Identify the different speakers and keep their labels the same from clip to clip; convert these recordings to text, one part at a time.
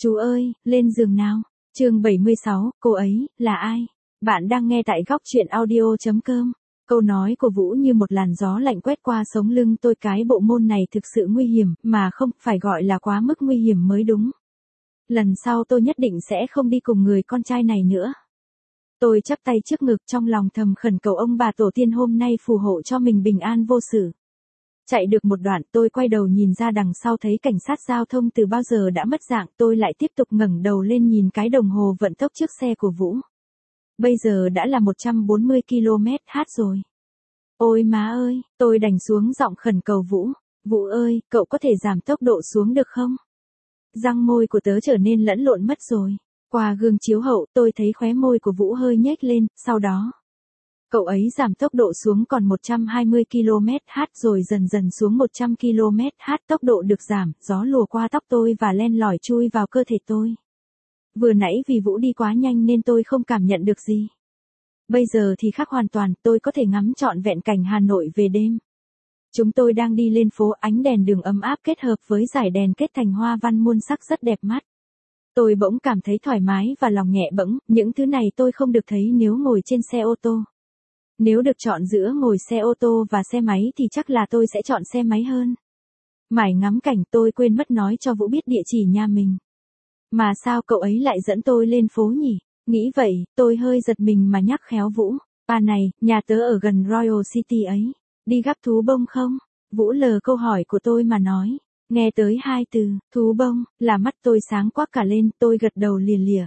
Speaker 1: Chú ơi, lên giường nào. Chương 76, cô ấy, là ai? Bạn đang nghe tại góc chuyện audio.com. Câu nói của Vũ như một làn gió lạnh quét qua sống lưng tôi, cái bộ môn này thực sự nguy hiểm, mà không phải gọi là quá mức nguy hiểm mới đúng. Lần sau tôi nhất định sẽ không đi cùng người con trai này nữa. Tôi chắp tay trước ngực trong lòng thầm khẩn cầu ông bà tổ tiên hôm nay phù hộ cho mình bình an vô sự. Chạy được một đoạn tôi quay đầu nhìn ra đằng sau thấy cảnh sát giao thông từ bao giờ đã mất dạng, tôi lại tiếp tục ngẩng đầu lên nhìn cái đồng hồ vận tốc trước xe của Vũ. Bây giờ đã là 140 km/h rồi. Ôi má ơi, tôi đành xuống giọng khẩn cầu Vũ. Vũ ơi, cậu có thể giảm tốc độ xuống được không? Răng môi của tớ trở nên lẫn lộn mất rồi. Qua gương chiếu hậu tôi thấy khóe môi của Vũ hơi nhếch lên, sau đó cậu ấy giảm tốc độ xuống còn 120 km/h rồi dần dần xuống 100 km/h. Tốc độ được giảm, gió lùa qua tóc tôi và len lỏi chui vào cơ thể tôi. Vừa nãy vì Vũ đi quá nhanh nên tôi không cảm nhận được gì. Bây giờ thì khác hoàn toàn, tôi có thể ngắm trọn vẹn cảnh Hà Nội về đêm. Chúng tôi đang đi lên phố, ánh đèn đường ấm áp kết hợp với dải đèn kết thành hoa văn muôn sắc rất đẹp mắt. Tôi bỗng cảm thấy thoải mái và lòng nhẹ bẫng, những thứ này tôi không được thấy nếu ngồi trên xe ô tô. Nếu được chọn giữa ngồi xe ô tô và xe máy thì chắc là tôi sẽ chọn xe máy hơn. Mải ngắm cảnh tôi quên mất nói cho Vũ biết địa chỉ nhà mình. Mà sao cậu ấy lại dẫn tôi lên phố nhỉ? Nghĩ vậy, tôi hơi giật mình mà nhắc khéo Vũ. À này, nhà tớ ở gần Royal City ấy. Đi gắp thú bông không? Vũ lờ câu hỏi của tôi mà nói. Nghe tới hai từ, thú bông, là mắt tôi sáng quắc cả lên, tôi gật đầu lìa lìa.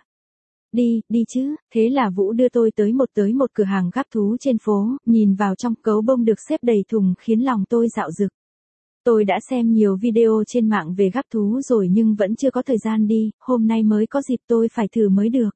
Speaker 1: Đi chứ, thế là Vũ đưa tôi tới một cửa hàng gắp thú trên phố, nhìn vào trong gấu bông được xếp đầy thùng khiến lòng tôi dạo dực. Tôi đã xem nhiều video trên mạng về gắp thú rồi nhưng vẫn chưa có thời gian đi, hôm nay mới có dịp tôi phải thử mới được.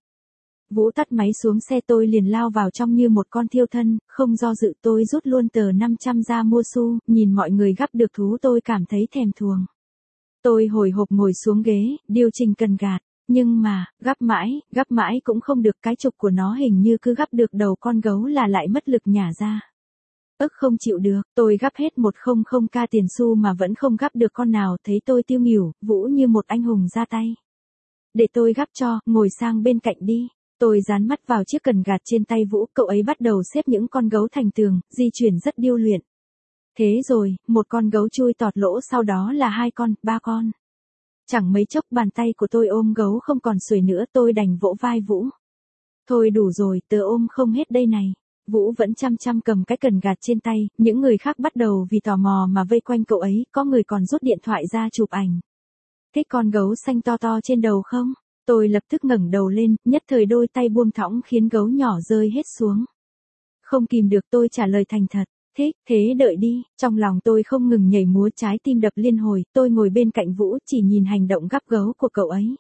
Speaker 1: Vũ tắt máy xuống xe tôi liền lao vào trong như một con thiêu thân, không do dự tôi rút luôn tờ 500 ra mua xu, nhìn mọi người gắp được thú tôi cảm thấy thèm thuồng. Tôi hồi hộp ngồi xuống ghế, điều chỉnh cần gạt. Nhưng mà, gắp mãi cũng không được, cái trục của nó hình như cứ gắp được đầu con gấu là lại mất lực nhả ra. Không chịu được, tôi gắp hết 100k tiền xu mà vẫn không gắp được con nào, thấy tôi tiêu nghỉu, Vũ như một anh hùng ra tay. Để tôi gắp cho, ngồi sang bên cạnh đi. Tôi dán mắt vào chiếc cần gạt trên tay Vũ, cậu ấy bắt đầu xếp những con gấu thành tường, di chuyển rất điêu luyện. Thế rồi, một con gấu chui tọt lỗ, sau đó là 2 con, 3 con. Chẳng mấy chốc bàn tay của tôi ôm gấu không còn xuể nữa, tôi đành vỗ vai Vũ. Thôi đủ rồi, tớ ôm không hết đây này. Vũ vẫn chăm chăm cầm cái cần gạt trên tay, những người khác bắt đầu vì tò mò mà vây quanh cậu ấy, có người còn rút điện thoại ra chụp ảnh. Thích con gấu xanh to to trên đầu không? Tôi lập tức ngẩng đầu lên, nhất thời đôi tay buông thõng khiến gấu nhỏ rơi hết xuống. Không kìm được tôi trả lời thành thật. Thích, thế đợi đi, trong lòng tôi không ngừng nhảy múa, trái tim đập liên hồi, tôi ngồi bên cạnh Vũ chỉ nhìn hành động gắp gấu của cậu ấy.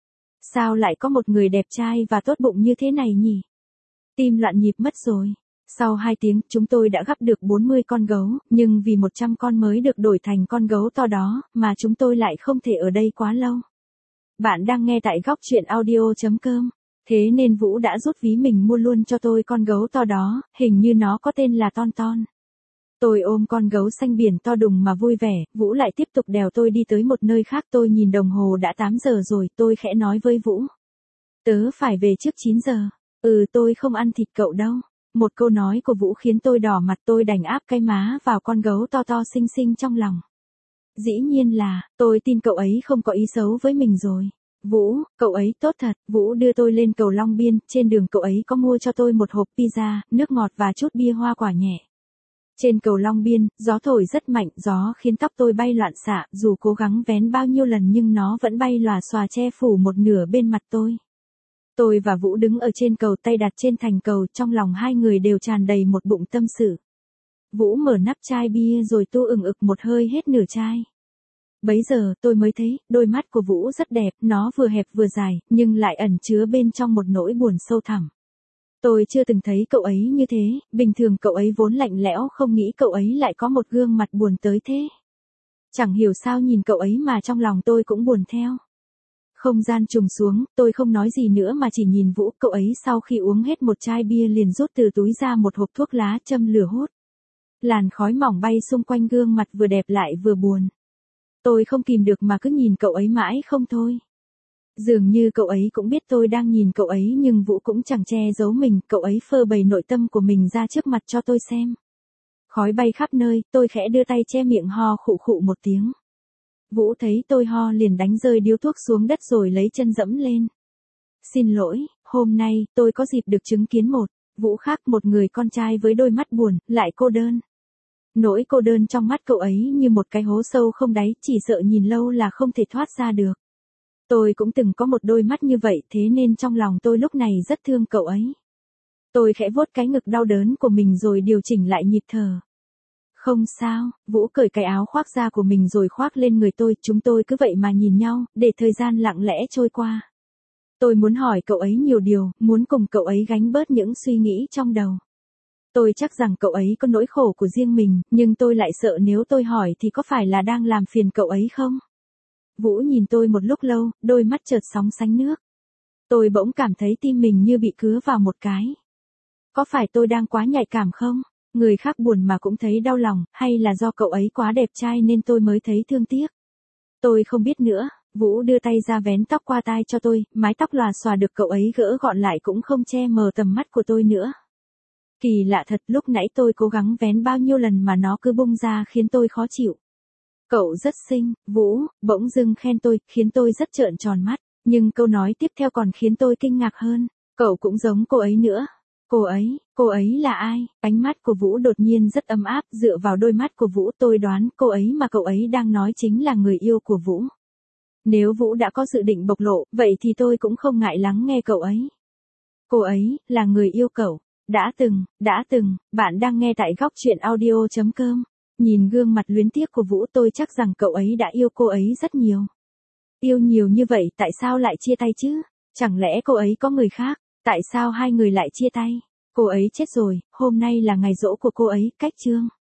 Speaker 1: Sao lại có một người đẹp trai và tốt bụng như thế này nhỉ? Tim loạn nhịp mất rồi. Sau 2 tiếng, chúng tôi đã gắp được 40 con gấu, nhưng vì 100 con mới được đổi thành con gấu to đó, mà chúng tôi lại không thể ở đây quá lâu. Bạn đang nghe tại góc chuyện audio.com. Thế nên Vũ đã rút ví mình mua luôn cho tôi con gấu to đó, hình như nó có tên là Ton Ton. Tôi ôm con gấu xanh biển to đùng mà vui vẻ, Vũ lại tiếp tục đèo tôi đi tới một nơi khác. Tôi nhìn đồng hồ đã 8 giờ rồi, tôi khẽ nói với Vũ. Tớ phải về trước 9 giờ. Tôi không ăn thịt cậu đâu. Một câu nói của Vũ khiến tôi đỏ mặt, tôi đành áp cái má vào con gấu to to xinh xinh trong lòng. Dĩ nhiên là, tôi tin cậu ấy không có ý xấu với mình rồi. Vũ, cậu ấy tốt thật. Vũ đưa tôi lên cầu Long Biên, trên đường cậu ấy có mua cho tôi một hộp pizza, nước ngọt và chút bia hoa quả nhẹ. Trên cầu Long Biên, gió thổi rất mạnh, gió khiến tóc tôi bay loạn xạ, dù cố gắng vén bao nhiêu lần nhưng nó vẫn bay lòa xòa che phủ một nửa bên mặt tôi. Tôi và Vũ đứng ở trên cầu, tay đặt trên thành cầu, trong lòng hai người đều tràn đầy một bụng tâm sự. Vũ mở nắp chai bia rồi tu ực một hơi hết nửa chai. Bấy giờ tôi mới thấy, đôi mắt của Vũ rất đẹp, nó vừa hẹp vừa dài, nhưng lại ẩn chứa bên trong một nỗi buồn sâu thẳm. Tôi chưa từng thấy cậu ấy như thế, bình thường cậu ấy vốn lạnh lẽo, không nghĩ cậu ấy lại có một gương mặt buồn tới thế. Chẳng hiểu sao nhìn cậu ấy mà trong lòng tôi cũng buồn theo. Không gian trùng xuống, tôi không nói gì nữa mà chỉ nhìn Vũ, cậu ấy sau khi uống hết một chai bia liền rút từ túi ra một hộp thuốc lá, châm lửa hút. Làn khói mỏng bay xung quanh gương mặt vừa đẹp lại vừa buồn. Tôi không kìm được mà cứ nhìn cậu ấy mãi không thôi. Dường như cậu ấy cũng biết tôi đang nhìn cậu ấy nhưng Vũ cũng chẳng che giấu mình, cậu ấy phơi bày nội tâm của mình ra trước mặt cho tôi xem. Khói bay khắp nơi, tôi khẽ đưa tay che miệng ho khụ khụ một tiếng. Vũ thấy tôi ho liền đánh rơi điếu thuốc xuống đất rồi lấy chân dẫm lên. Xin lỗi, hôm nay tôi có dịp được chứng kiến một Vũ khác, một người con trai với đôi mắt buồn, lại cô đơn. Nỗi cô đơn trong mắt cậu ấy như một cái hố sâu không đáy, chỉ sợ nhìn lâu là không thể thoát ra được. Tôi cũng từng có một đôi mắt như vậy, thế nên trong lòng tôi lúc này rất thương cậu ấy. Tôi khẽ vuốt cái ngực đau đớn của mình rồi điều chỉnh lại nhịp thở. Không sao, Vũ cởi cái áo khoác da của mình rồi khoác lên người tôi, chúng tôi cứ vậy mà nhìn nhau, để thời gian lặng lẽ trôi qua. Tôi muốn hỏi cậu ấy nhiều điều, muốn cùng cậu ấy gánh bớt những suy nghĩ trong đầu. Tôi chắc rằng cậu ấy có nỗi khổ của riêng mình, nhưng tôi lại sợ nếu tôi hỏi thì có phải là đang làm phiền cậu ấy không? Vũ nhìn tôi một lúc lâu, đôi mắt chợt sóng sánh nước. Tôi bỗng cảm thấy tim mình như bị cứa vào một cái. Có phải tôi đang quá nhạy cảm không? Người khác buồn mà cũng thấy đau lòng, hay là do cậu ấy quá đẹp trai nên tôi mới thấy thương tiếc? Tôi không biết nữa. Vũ đưa tay ra vén tóc qua tai cho tôi, mái tóc lòa xòa được cậu ấy gỡ gọn lại cũng không che mờ tầm mắt của tôi nữa. Kỳ lạ thật, lúc nãy tôi cố gắng vén bao nhiêu lần mà nó cứ bung ra khiến tôi khó chịu. Cậu rất xinh, Vũ, bỗng dưng khen tôi, khiến tôi rất trợn tròn mắt, nhưng câu nói tiếp theo còn khiến tôi kinh ngạc hơn. Cậu cũng giống cô ấy nữa. Cô ấy là ai? Ánh mắt của Vũ đột nhiên rất ấm áp, dựa vào đôi mắt của Vũ tôi đoán cô ấy mà cậu ấy đang nói chính là người yêu của Vũ. Nếu Vũ đã có dự định bộc lộ, vậy thì tôi cũng không ngại lắng nghe cậu ấy. Cô ấy, là người yêu cậu. Đã từng, bạn đang nghe tại góc truyện audio.com. Nhìn gương mặt luyến tiếc của Vũ tôi chắc rằng cậu ấy đã yêu cô ấy rất nhiều. Yêu nhiều như vậy tại sao lại chia tay chứ? Chẳng lẽ cô ấy có người khác? Tại sao hai người lại chia tay? Cô ấy chết rồi, hôm nay là ngày giỗ của cô ấy, cách chương.